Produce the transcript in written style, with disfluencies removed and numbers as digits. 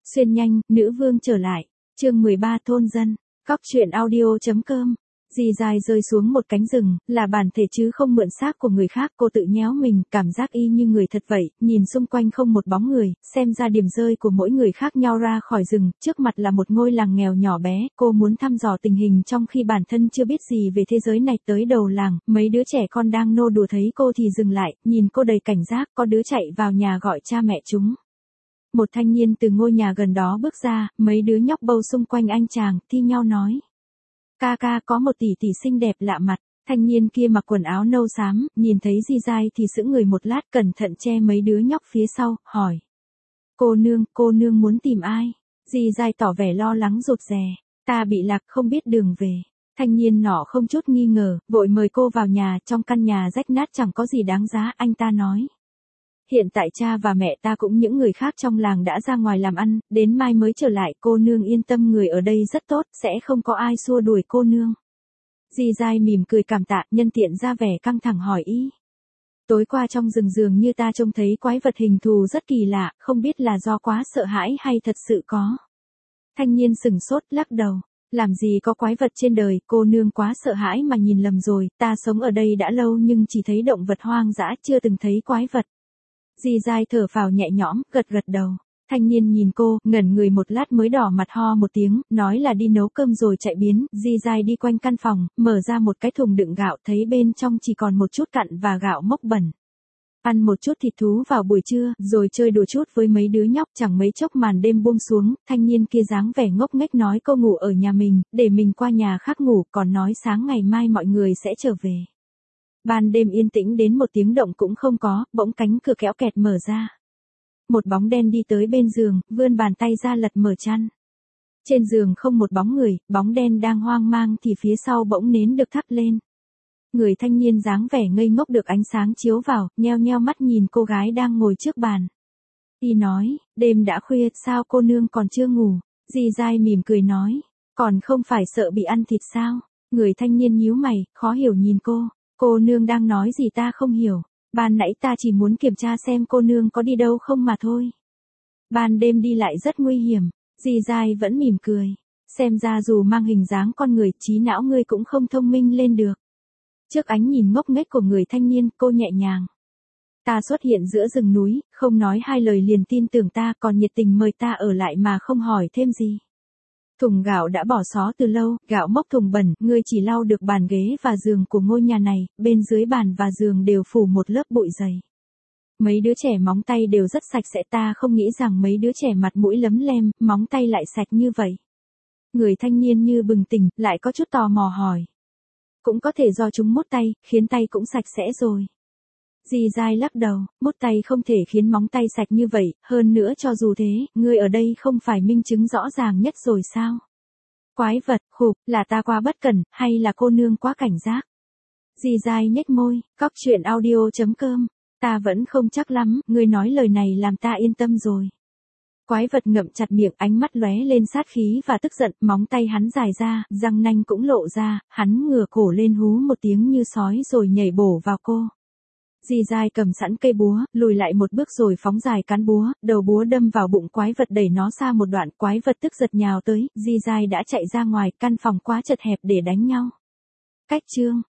Xuyên nhanh, nữ vương trở lại. Chương 13 thôn dân. Cóc truyện audio.com. Dì dài rơi xuống một cánh rừng, là bản thể chứ không mượn xác của người khác. Cô tự nhéo mình, cảm giác y như người thật vậy, nhìn xung quanh không một bóng người, xem ra điểm rơi của mỗi người khác nhau ra khỏi rừng, trước mặt là một ngôi làng nghèo nhỏ bé. Cô muốn thăm dò tình hình trong khi bản thân chưa biết gì về thế giới này. Tới đầu làng, mấy đứa trẻ con đang nô đùa thấy cô thì dừng lại, nhìn cô đầy cảnh giác, có đứa chạy vào nhà gọi cha mẹ chúng. Một thanh niên từ ngôi nhà gần đó bước ra, mấy đứa nhóc bâu xung quanh anh chàng, thi nhau nói. Ca có một tỷ tỷ xinh đẹp lạ mặt. Thanh niên kia mặc quần áo nâu xám, nhìn thấy Di Dai thì sững người một lát, cẩn thận che mấy đứa nhóc phía sau, hỏi. Cô nương muốn tìm ai? Di Dai tỏ vẻ lo lắng rụt rè. Ta bị lạc không biết đường về. Thanh niên nọ không chút nghi ngờ, vội mời cô vào nhà. Trong căn nhà rách nát chẳng có gì đáng giá, anh ta nói. Hiện tại cha và mẹ ta cũng những người khác trong làng đã ra ngoài làm ăn, đến mai mới trở lại. Cô nương yên tâm, người ở đây rất tốt, sẽ không có ai xua đuổi cô nương. Di Dai mỉm cười cảm tạ, nhân tiện ra vẻ căng thẳng hỏi ý. Tối qua trong rừng dường như ta trông thấy quái vật hình thù rất kỳ lạ, không biết là do quá sợ hãi hay thật sự có. Thanh niên sừng sốt lắc đầu. Làm gì có quái vật trên đời, cô nương quá sợ hãi mà nhìn lầm rồi, ta sống ở đây đã lâu nhưng chỉ thấy động vật hoang dã, chưa từng thấy quái vật. Di Dai thở phào nhẹ nhõm, gật đầu. Thanh niên nhìn cô, ngẩn người một lát mới đỏ mặt ho một tiếng, nói là đi nấu cơm rồi chạy biến. Di Dai đi quanh căn phòng, mở ra một cái thùng đựng gạo, thấy bên trong chỉ còn một chút cặn và gạo mốc bẩn. Ăn một chút thịt thú vào buổi trưa, rồi chơi đùa chút với mấy đứa nhóc. Chẳng mấy chốc màn đêm buông xuống, thanh niên kia dáng vẻ ngốc nghếch nói cô ngủ ở nhà mình, để mình qua nhà khác ngủ, còn nói sáng ngày mai mọi người sẽ trở về. Ban đêm yên tĩnh đến một tiếng động cũng không có, bỗng cánh cửa kéo kẹt mở ra. Một bóng đen đi tới bên giường, vươn bàn tay ra lật mở chăn. Trên giường không một bóng người, bóng đen đang hoang mang thì phía sau bỗng nến được thắp lên. Người thanh niên dáng vẻ ngây ngốc được ánh sáng chiếu vào, nheo mắt nhìn cô gái đang ngồi trước bàn. Y nói, đêm đã khuya, sao cô nương còn chưa ngủ? Di Dai mỉm cười nói, còn không phải sợ bị ăn thịt sao? Người thanh niên nhíu mày, khó hiểu nhìn cô. Cô nương đang nói gì ta không hiểu, ban nãy ta chỉ muốn kiểm tra xem cô nương có đi đâu không mà thôi. Ban đêm đi lại rất nguy hiểm. Di Dai vẫn mỉm cười, xem ra dù mang hình dáng con người, trí não ngươi cũng không thông minh lên được. Trước ánh nhìn ngốc nghếch của người thanh niên, cô nhẹ nhàng. Ta xuất hiện giữa rừng núi, không nói hai lời liền tin tưởng ta, còn nhiệt tình mời ta ở lại mà không hỏi thêm gì. Thùng gạo đã bỏ xó từ lâu, gạo mốc thùng bẩn, ngươi chỉ lau được bàn ghế và giường của ngôi nhà này, bên dưới bàn và giường đều phủ một lớp bụi dày. Mấy đứa trẻ móng tay đều rất sạch sẽ, ta không nghĩ rằng mấy đứa trẻ mặt mũi lấm lem, móng tay lại sạch như vậy. Người thanh niên như bừng tỉnh, lại có chút tò mò hỏi. Cũng có thể do chúng mốt tay, khiến tay cũng sạch sẽ rồi. Di Dai lắc đầu, mốt tay không thể khiến móng tay sạch như vậy, hơn nữa cho dù thế, ngươi ở đây không phải minh chứng rõ ràng nhất rồi sao? Quái vật, khục, là ta quá bất cẩn, hay là cô nương quá cảnh giác? Di Dai nhếch môi, cóc truyện audio.com, ta vẫn không chắc lắm, ngươi nói lời này làm ta yên tâm rồi. Quái vật ngậm chặt miệng, ánh mắt lóe lên sát khí và tức giận, móng tay hắn dài ra, răng nanh cũng lộ ra, hắn ngửa cổ lên hú một tiếng như sói rồi nhảy bổ vào cô. Di Dai cầm sẵn cây búa, lùi lại một bước rồi phóng dài cán búa, đầu búa đâm vào bụng quái vật đẩy nó xa một đoạn, quái vật tức giật nhào tới, Di Dai đã chạy ra ngoài, căn phòng quá chật hẹp để đánh nhau. Cách chương